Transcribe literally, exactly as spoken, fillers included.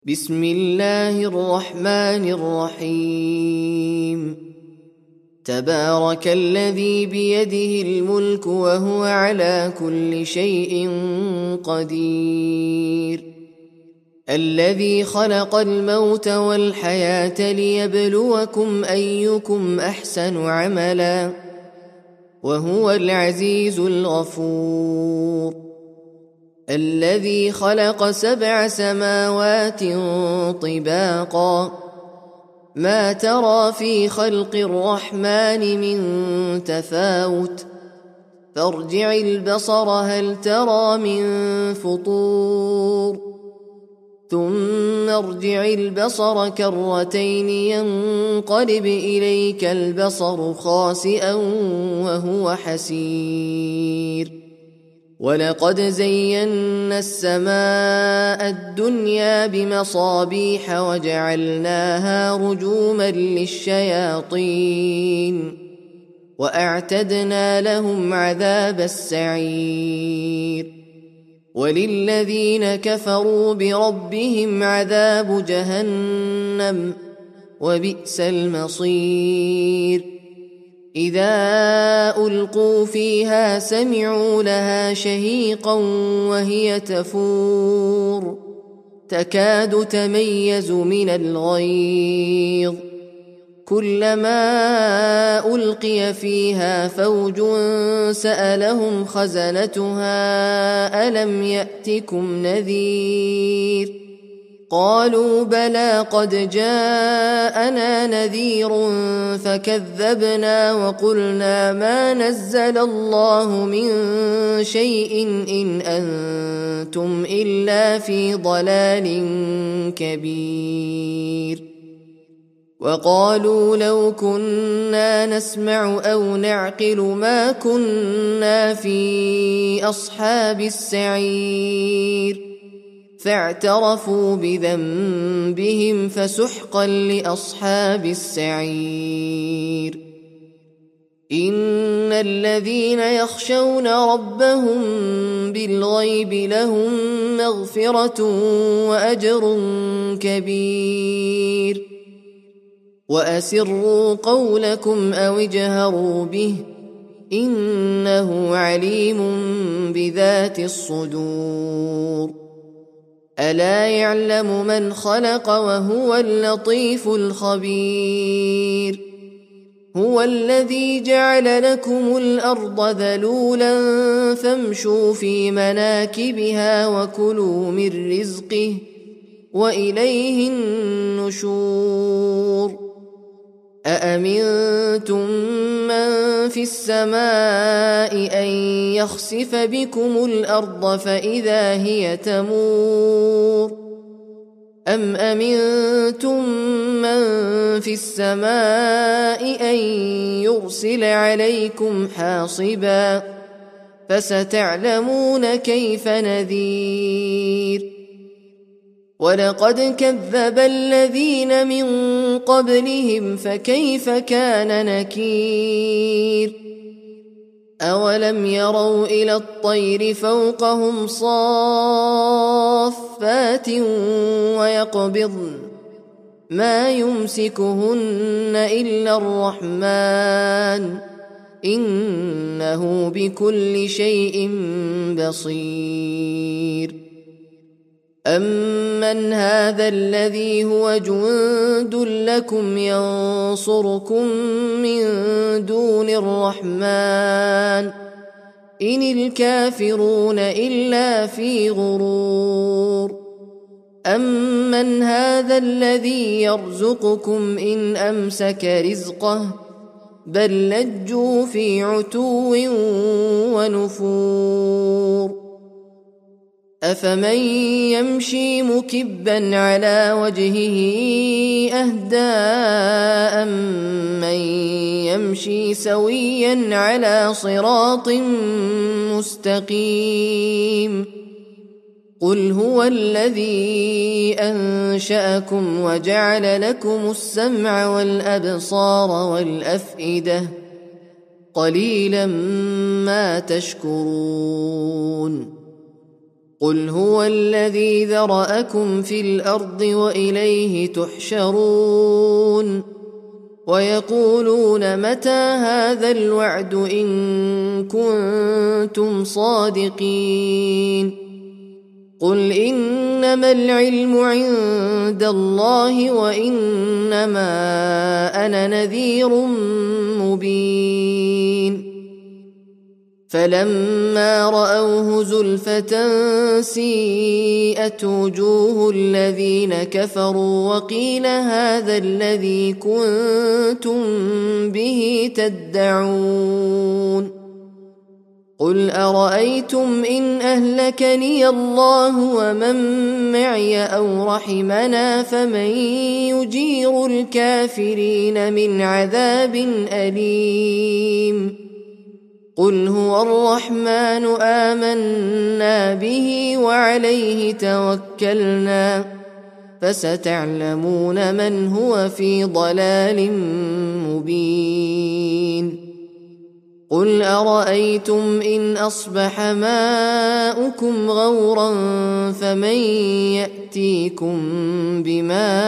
بسم الله الرحمن الرحيم تبارك الذي بيده الملك وهو على كل شيء قدير الذي خلق الموت والحياة ليبلوكم أيكم أحسن عملا وهو العزيز الغفور الذي خلق سبع سماوات طباقا ما ترى في خلق الرحمن من تفاوت فارجع البصر هل ترى من فطور ثم ارجع البصر كرتين ينقلب إليك البصر خاسئا وهو حسير ولقد زينا السماء الدنيا بمصابيح وجعلناها رجوما للشياطين وأعتدنا لهم عذاب السعير وللذين كفروا بربهم عذاب جهنم وبئس المصير إذا ألقوا فيها سمعوا لها شهيقا وهي تفور تكاد تميز من الغيظ كلما ألقي فيها فوج سألهم خزنتها ألم يأتكم نذير قالوا بلى قد جاءنا نذير فكذبنا وقلنا ما نزل الله من شيء إن أنتم إلا في ضلال كبير وقالوا لو كنا نسمع أو نعقل ما كنا في أصحاب السعير فاعترفوا بذنبهم فسحقا لأصحاب السعير إن الذين يخشون ربهم بالغيب لهم مغفرة وأجر كبير وأسروا قولكم أو اجهروا به إنه عليم بذات الصدور ألا يعلم من خلق وهو اللطيف الخبير هو الذي جعل لكم الأرض ذلولا فامشوا في مناكبها وكلوا من رزقه وإليه النشور أأمنتم من في السماء أن يخسف بكم الأرض فإذا هي تمور أم أمنتم من في السماء أن يرسل عليكم حاصبا فستعلمون كيف نذير ولقد كذب الذين من قبلهم فكيف كان نكير أولم يروا إلى الطير فوقهم صافات ويقبضن ما يمسكهن إلا الرحمن إنه بكل شيء بصير أمن هذا الذي هو جند لكم ينصركم من دون الرحمن إن الكافرون إلا في غرور أمن هذا الذي يرزقكم إن أمسك رزقه بل لجوا في عتو ونفور أفمن يمشي مكبا على وجهه أهدى أمن يمشي سويا على صراط مستقيم قل هو الذي أنشأكم وجعل لكم السمع والأبصار والأفئدة قليلا ما تشكرون قل هو الذي ذرأكم في الأرض وإليه تحشرون ويقولون متى هذا الوعد إن كنتم صادقين قل إنما العلم عند الله وإنما أنا نذير مبين فلما رأوه زلفة سيئت وجوه الذين كفروا وقيل هذا الذي كنتم به تدعون قل أرأيتم إن أهلكني الله ومن معي أو رحمنا فمن يجير الكافرين من عذاب أليم قل هو الرحمن آمنا به وعليه توكلنا فستعلمون من هو في ضلال مبين قل أرأيتم إن أصبح ماؤكم غورا فمن يأتيكم بماء